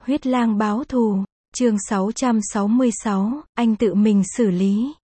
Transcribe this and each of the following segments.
Huyết lang báo thù, chương 666, anh tự mình xử lý.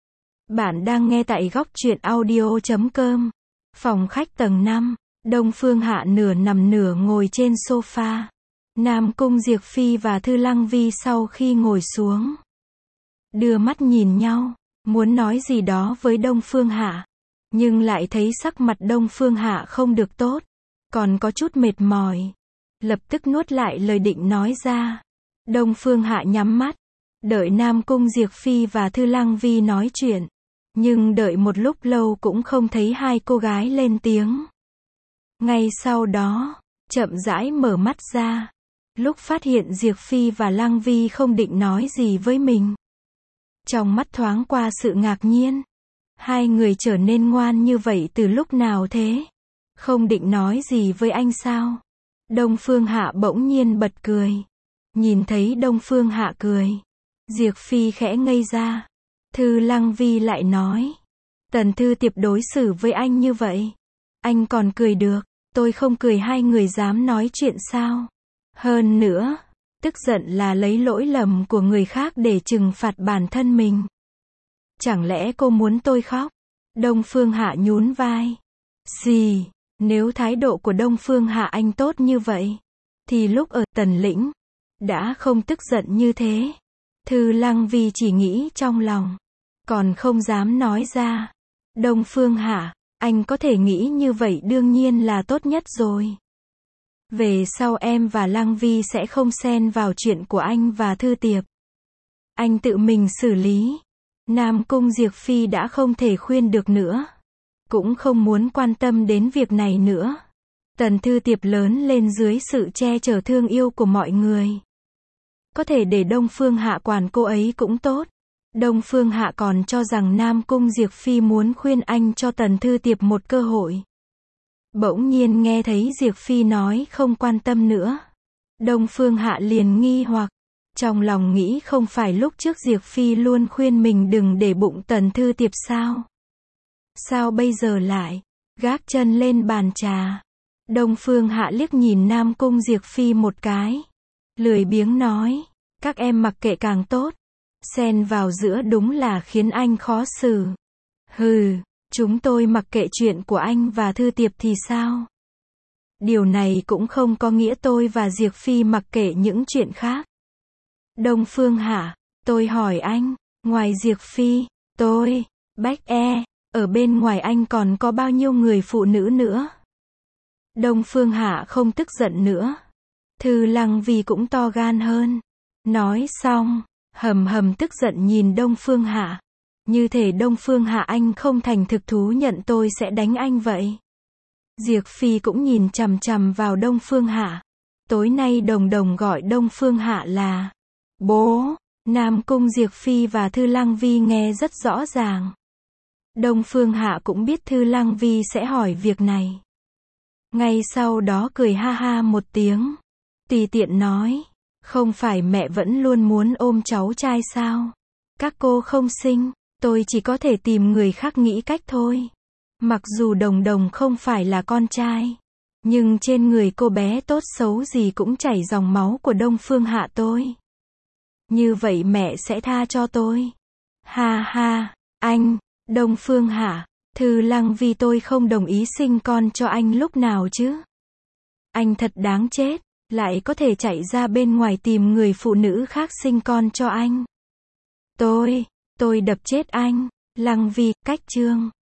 Bạn đang nghe tại góc truyện audio.com. Phòng khách tầng 5, Đông Phương Hạ nửa nằm nửa ngồi trên sofa. Nam Cung Diệp Phi và Thư Lăng Vi sau khi ngồi xuống, đưa mắt nhìn nhau, muốn nói gì đó với Đông Phương Hạ, nhưng lại thấy sắc mặt Đông Phương Hạ không được tốt, còn có chút mệt mỏi. Lập tức nuốt lại lời định nói ra. Đông Phương Hạ nhắm mắt, đợi Nam Cung Diệp Phi và Thư Lăng Vi nói chuyện. Nhưng đợi một lúc lâu cũng không thấy hai cô gái lên tiếng. Ngay sau đó, chậm rãi mở mắt ra. Lúc phát hiện Diệp Phi và Lăng Vi không định nói gì với mình, trong mắt thoáng qua sự ngạc nhiên. Hai người trở nên ngoan như vậy từ lúc nào thế? Không định nói gì với anh sao? Đông Phương Hạ bỗng nhiên bật cười. Nhìn thấy Đông Phương Hạ cười, Diệp Phi khẽ ngây ra. Thư Lăng Vi lại nói, Tần Thư Tiệp đối xử với anh như vậy, anh còn cười được, tôi không cười hai người dám nói chuyện sao? Hơn nữa, tức giận là lấy lỗi lầm của người khác để trừng phạt bản thân mình. Chẳng lẽ cô muốn tôi khóc? Đông Phương Hạ nhún vai. Gì? Nếu thái độ của Đông Phương Hạ anh tốt như vậy, thì lúc ở Tần Lĩnh, đã không tức giận như thế. Thư Lăng Vi chỉ nghĩ trong lòng, còn không dám nói ra. Đông Phương Hạ, anh có thể nghĩ như vậy đương nhiên là tốt nhất rồi. Về sau em và Lăng Vi sẽ không xen vào chuyện của anh và Thư Tiệp. Anh tự mình xử lý. Nam Cung Diệp Phi đã không thể khuyên được nữa, cũng không muốn quan tâm đến việc này nữa. Tần Thư Tiệp lớn lên dưới sự che chở thương yêu của mọi người. Có thể để Đông Phương Hạ quản cô ấy cũng tốt. Đông Phương Hạ còn cho rằng Nam Cung Diệp Phi muốn khuyên anh cho Tần Thư Tiệp một cơ hội. Bỗng nhiên nghe thấy Diệp Phi nói không quan tâm nữa. Đông Phương Hạ liền nghi hoặc, trong lòng nghĩ không phải lúc trước Diệp Phi luôn khuyên mình đừng để bụng Tần Thư Tiệp sao? Sao bây giờ lại gác chân lên bàn trà? Đông Phương Hạ liếc nhìn Nam Cung Diệp Phi một cái, lười biếng nói, các em mặc kệ càng tốt, xen vào giữa đúng là khiến anh khó xử. Hừ, chúng tôi mặc kệ chuyện của anh và Thư Tiệp thì sao? Điều này cũng không có nghĩa tôi và Diệp Phi mặc kệ những chuyện khác. Đông Phương Hạ, tôi hỏi anh, ngoài Diệp Phi, tôi, Bách E, ở bên ngoài anh còn có bao nhiêu người phụ nữ nữa? Đông Phương Hạ không tức giận nữa. Thư Lăng Vi cũng to gan hơn. Nói xong, hầm hầm tức giận nhìn Đông Phương Hạ. Như thể Đông Phương Hạ anh không thành thực thú nhận tôi sẽ đánh anh vậy. Diệp Phi cũng nhìn chằm chằm vào Đông Phương Hạ. Tối nay Đồng Đồng gọi Đông Phương Hạ là bố. Nam Cung Diệp Phi và Thư Lăng Vi nghe rất rõ ràng. Đông Phương Hạ cũng biết Thư Lăng Vi sẽ hỏi việc này. Ngay sau đó cười ha ha một tiếng, tùy tiện nói, không phải mẹ vẫn luôn muốn ôm cháu trai sao? Các cô không sinh, tôi chỉ có thể tìm người khác nghĩ cách thôi. Mặc dù Đồng Đồng không phải là con trai, nhưng trên người cô bé tốt xấu gì cũng chảy dòng máu của Đông Phương Hạ tôi. Như vậy mẹ sẽ tha cho tôi. Ha ha, anh, Đông Phương Hạ, Thư Lăng Vi tôi không đồng ý sinh con cho anh lúc nào chứ. Anh thật đáng chết, lại có thể chạy ra bên ngoài tìm người phụ nữ khác sinh con cho anh. Tôi đập chết anh. Lăng Vi, cách chương